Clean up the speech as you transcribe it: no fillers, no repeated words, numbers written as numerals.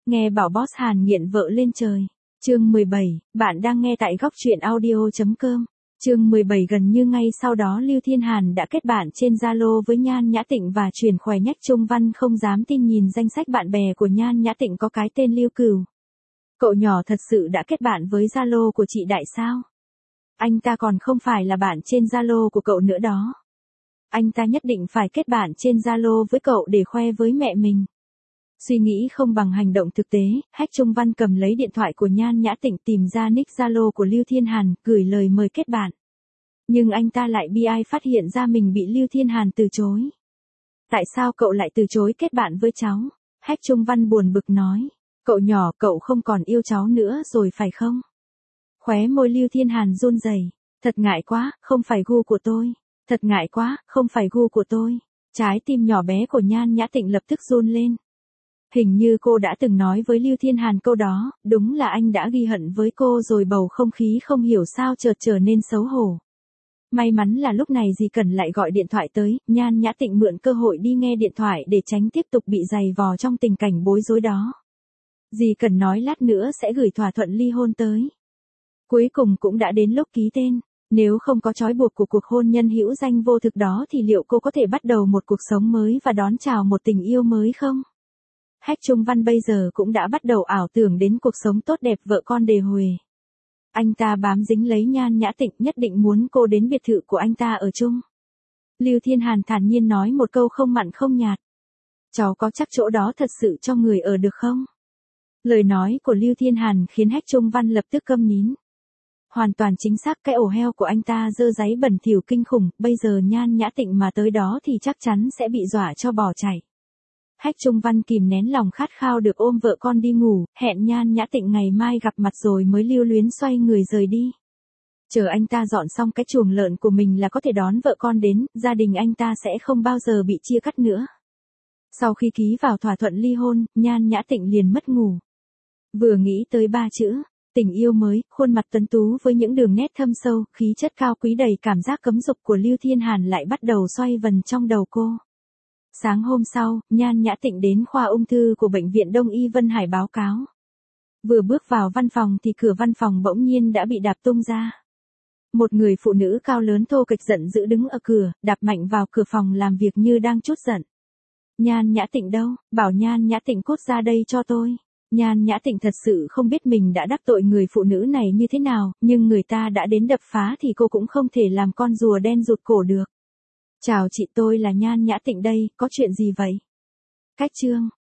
Nghe bảo boss Hàn nghiện vợ lên trời. Chương 17, bạn đang nghe tại góc truyện audio.com. Chương 17 gần như ngay sau đó Lưu Thiên Hàn đã kết bạn trên Zalo với Nhan Nhã Tịnh và truyền khoe nhách Trung Văn không dám tin nhìn danh sách bạn bè của Nhan Nhã Tịnh có cái tên Lưu Cửu. Cậu nhỏ thật sự đã kết bạn với Zalo của chị Đại sao? Anh ta còn không phải là bạn trên Zalo của cậu nữa đó. Anh ta nhất định phải kết bạn trên Zalo với cậu để khoe với mẹ mình. Suy nghĩ không bằng hành động thực tế, Hách Trung Văn cầm lấy điện thoại của Nhan Nhã Tịnh tìm ra nick Zalo của Lưu Thiên Hàn, gửi lời mời kết bạn. Nhưng anh ta lại bi ai phát hiện ra mình bị Lưu Thiên Hàn từ chối. Tại sao cậu lại từ chối kết bạn với cháu? Hách Trung Văn buồn bực nói. Cậu nhỏ, cậu không còn yêu cháu nữa rồi phải không? Khóe môi Lưu Thiên Hàn run rẩy. Thật ngại quá, không phải gu của tôi. Thật ngại quá, không phải gu của tôi. Trái tim nhỏ bé của Nhan Nhã Tịnh lập tức run lên. Hình như cô đã từng nói với Lưu Thiên Hàn câu đó, đúng là anh đã ghi hận với cô rồi. Bầu không khí không hiểu sao chợt trở nên xấu hổ. May mắn là lúc này Dì Cẩn lại gọi điện thoại tới, Nhan Nhã Tịnh mượn cơ hội đi nghe điện thoại để tránh tiếp tục bị giày vò trong tình cảnh bối rối đó. Dì Cẩn nói lát nữa sẽ gửi thỏa thuận ly hôn tới. Cuối cùng cũng đã đến lúc ký tên. Nếu không có trói buộc của cuộc hôn nhân hữu danh vô thực đó thì liệu cô có thể bắt đầu một cuộc sống mới và đón chào một tình yêu mới không? Hách Trung Văn bây giờ cũng đã bắt đầu ảo tưởng đến cuộc sống tốt đẹp vợ con đề huề. Anh ta bám dính lấy Nhan Nhã Tịnh, nhất định muốn cô đến biệt thự của anh ta ở chung. Lưu Thiên Hàn thản nhiên nói một câu không mặn không nhạt. Cháu có chắc chỗ đó thật sự cho người ở được không? Lời nói của Lưu Thiên Hàn khiến Hách Trung Văn lập tức câm nín. Hoàn toàn chính xác, cái ổ heo của anh ta dơ dáy bẩn thỉu kinh khủng, bây giờ Nhan Nhã Tịnh mà tới đó thì chắc chắn sẽ bị dọa cho bỏ chạy. Hách Trung Văn kìm nén lòng khát khao được ôm vợ con đi ngủ, hẹn Nhan Nhã Tịnh ngày mai gặp mặt rồi mới lưu luyến xoay người rời đi. Chờ anh ta dọn xong cái chuồng lợn của mình là có thể đón vợ con đến, gia đình anh ta sẽ không bao giờ bị chia cắt nữa. Sau khi ký vào thỏa thuận ly hôn, Nhan Nhã Tịnh liền mất ngủ. Vừa nghĩ tới ba chữ tình yêu mới, khuôn mặt tuấn tú với những đường nét thâm sâu, khí chất cao quý đầy cảm giác cấm dục của Lưu Thiên Hàn lại bắt đầu xoay vần trong đầu cô. Sáng hôm sau, Nhan Nhã Tịnh đến khoa ung thư của bệnh viện Đông y Vân Hải báo cáo. Vừa bước vào văn phòng thì cửa văn phòng bỗng nhiên đã bị đạp tung ra. Một người phụ nữ cao lớn thô kệch giận dữ đứng ở cửa, đạp mạnh vào cửa phòng làm việc như đang trút giận. Nhan Nhã Tịnh đâu, bảo Nhan Nhã Tịnh cút ra đây cho tôi. Nhan Nhã Tịnh thật sự không biết mình đã đắc tội người phụ nữ này như thế nào, nhưng người ta đã đến đập phá thì cô cũng không thể làm con rùa đen rụt cổ được. Chào chị, tôi là Nhan Nhã Tịnh đây, có chuyện gì vậy? Cách chương